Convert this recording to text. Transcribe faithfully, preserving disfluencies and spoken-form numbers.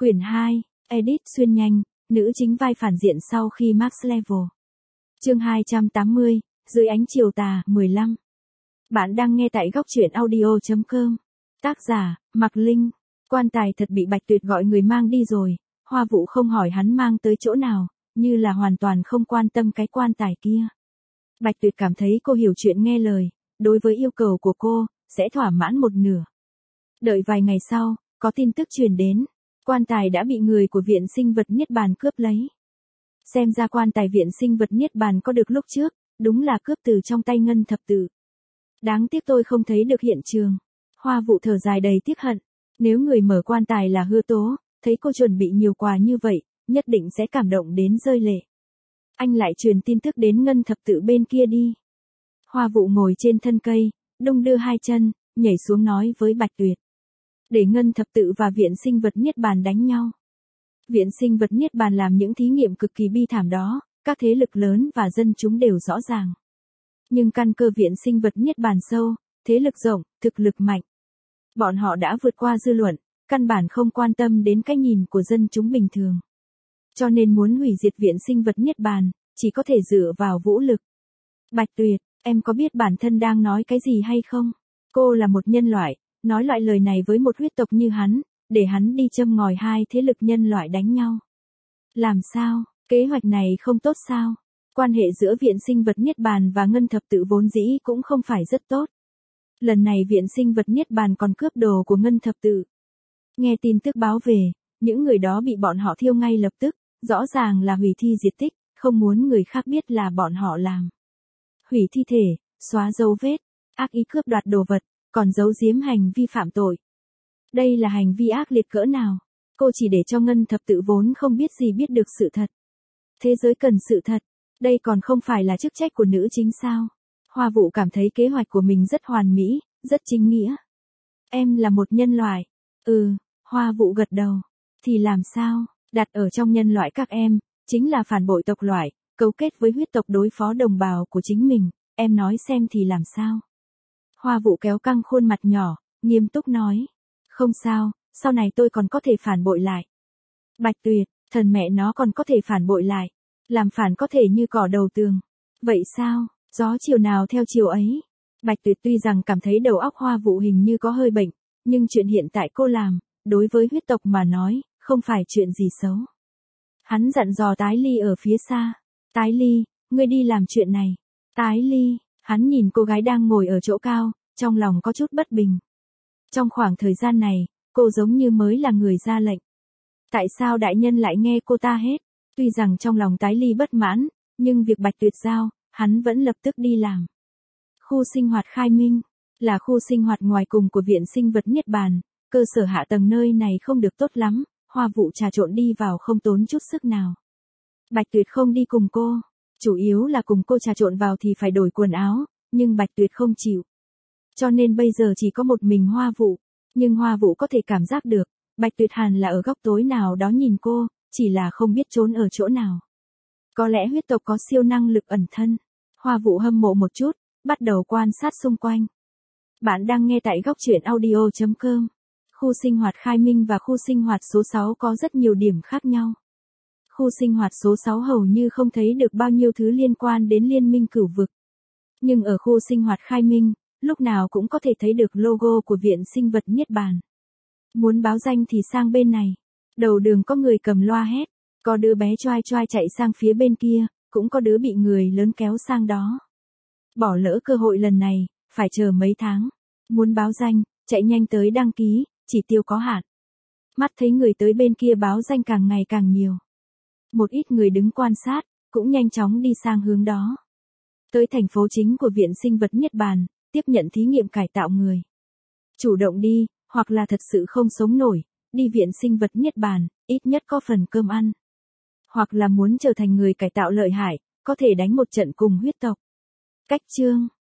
Quyển hai, Edit xuyên nhanh, nữ chính vai phản diện sau khi max level. Chương hai trăm tám mươi, dưới ánh chiều tà, mười lăm. Bạn đang nghe tại góc truyện audio chấm com. Tác giả, Mạc Linh. Quan tài thật bị Bạch Tuyệt gọi người mang đi rồi, Hoa Vũ không hỏi hắn mang tới chỗ nào, như là hoàn toàn không quan tâm cái quan tài kia. Bạch Tuyệt cảm thấy cô hiểu chuyện nghe lời, đối với yêu cầu của cô, sẽ thỏa mãn một nửa. Đợi vài ngày sau, có tin tức truyền đến, quan tài đã bị người của Viện Sinh vật Niết Bàn cướp lấy. Xem ra quan tài Viện Sinh vật Niết Bàn có được lúc trước, đúng là cướp từ trong tay Ngân Thập Tự. Đáng tiếc tôi không thấy được hiện trường. Hoa Vũ thở dài đầy tiếc hận, nếu người mở quan tài là Hứa Tố, thấy cô chuẩn bị nhiều quà như vậy, nhất định sẽ cảm động đến rơi lệ. Anh lại truyền tin tức đến Ngân Thập Tự bên kia đi. Hoa Vũ ngồi trên thân cây, đung đưa hai chân, nhảy xuống nói với Bạch Tuyệt. Để Ngân Thập Tự và Viện Sinh vật Niết Bàn đánh nhau. Viện Sinh vật Niết Bàn làm những thí nghiệm cực kỳ bi thảm đó, các thế lực lớn và dân chúng đều rõ ràng. Nhưng căn cơ Viện Sinh vật Niết Bàn sâu, thế lực rộng, thực lực mạnh. Bọn họ đã vượt qua dư luận, căn bản không quan tâm đến cái nhìn của dân chúng bình thường. Cho nên muốn hủy diệt Viện Sinh vật Niết Bàn, chỉ có thể dựa vào vũ lực. Bạch Tuyệt, em có biết bản thân đang nói cái gì hay không? Cô là một nhân loại, nói loại lời này với một huyết tộc như hắn, để hắn đi châm ngòi hai thế lực nhân loại đánh nhau. Làm sao, kế hoạch này không tốt sao? Quan hệ giữa Viện Sinh vật Niết Bàn và Ngân Thập Tự vốn dĩ cũng không phải rất tốt. Lần này Viện Sinh vật Niết Bàn còn cướp đồ của Ngân Thập Tự. Nghe tin tức báo về, những người đó bị bọn họ thiêu ngay lập tức, rõ ràng là hủy thi diệt tích, không muốn người khác biết là bọn họ làm. Hủy thi thể, xóa dấu vết, ác ý cướp đoạt đồ vật, còn giấu giếm hành vi phạm tội. Đây là hành vi ác liệt cỡ nào? Cô chỉ để cho Ngân Thập Tự vốn không biết gì biết được sự thật. Thế giới cần sự thật, đây còn không phải là chức trách của nữ chính sao? Hoa Vũ cảm thấy kế hoạch của mình rất hoàn mỹ, rất chính nghĩa. Em là một nhân loại. Ừ, Hoa Vũ gật đầu. Thì làm sao, đặt ở trong nhân loại các em, chính là phản bội tộc loại, cấu kết với huyết tộc đối phó đồng bào của chính mình, em nói xem thì làm sao? Hoa Vũ kéo căng khuôn mặt nhỏ, nghiêm túc nói. Không sao, sau này tôi còn có thể phản bội lại. Bạch Tuyệt, thần mẹ nó còn có thể phản bội lại. Làm phản có thể như cỏ đầu tường. Vậy sao, gió chiều nào theo chiều ấy. Bạch Tuyệt tuy rằng cảm thấy đầu óc Hoa Vũ hình như có hơi bệnh, nhưng chuyện hiện tại cô làm, đối với huyết tộc mà nói, không phải chuyện gì xấu. Hắn dặn dò Tái Ly ở phía xa. Tái Ly, ngươi đi làm chuyện này. Tái Ly, hắn nhìn cô gái đang ngồi ở chỗ cao, trong lòng có chút bất bình. Trong khoảng thời gian này, cô giống như mới là người ra lệnh. Tại sao đại nhân lại nghe cô ta hết? Tuy rằng trong lòng Tái Ly bất mãn, nhưng việc Bạch Tuyệt giao, hắn vẫn lập tức đi làm. Khu sinh hoạt Khai Minh, là khu sinh hoạt ngoài cùng của Viện Sinh vật Niết Bàn, cơ sở hạ tầng nơi này không được tốt lắm, Hoa Vũ trà trộn đi vào không tốn chút sức nào. Bạch Tuyệt không đi cùng cô, chủ yếu là cùng cô trà trộn vào thì phải đổi quần áo, nhưng Bạch Tuyệt không chịu. Cho nên bây giờ chỉ có một mình Hoa Vũ, nhưng Hoa Vũ có thể cảm giác được, Bạch Tuyệt hẳn là ở góc tối nào đó nhìn cô, chỉ là không biết trốn ở chỗ nào. Có lẽ huyết tộc có siêu năng lực ẩn thân. Hoa Vũ hâm mộ một chút, bắt đầu quan sát xung quanh. Bạn đang nghe tại góc truyện audio chấm com. Khu sinh hoạt Khai Minh và khu sinh hoạt số sáu có rất nhiều điểm khác nhau. Khu sinh hoạt số sáu hầu như không thấy được bao nhiêu thứ liên quan đến Liên minh Cửu Vực. Nhưng ở khu sinh hoạt Khai Minh, lúc nào cũng có thể thấy được logo của Viện Sinh vật Niết Bàn. Muốn báo danh thì sang bên này. Đầu đường có người cầm loa hét, có đứa bé choai choai chạy sang phía bên kia, cũng có đứa bị người lớn kéo sang đó. Bỏ lỡ cơ hội lần này, phải chờ mấy tháng. Muốn báo danh, chạy nhanh tới đăng ký, chỉ tiêu có hạn. Mắt thấy người tới bên kia báo danh càng ngày càng nhiều. Một ít người đứng quan sát, cũng nhanh chóng đi sang hướng đó. Tới thành phố chính của Viện Sinh vật Niết Bàn, tiếp nhận thí nghiệm cải tạo người. Chủ động đi, hoặc là thật sự không sống nổi, đi Viện Sinh vật Niết Bàn, ít nhất có phần cơm ăn. Hoặc là muốn trở thành người cải tạo lợi hại, có thể đánh một trận cùng huyết tộc. Cách chương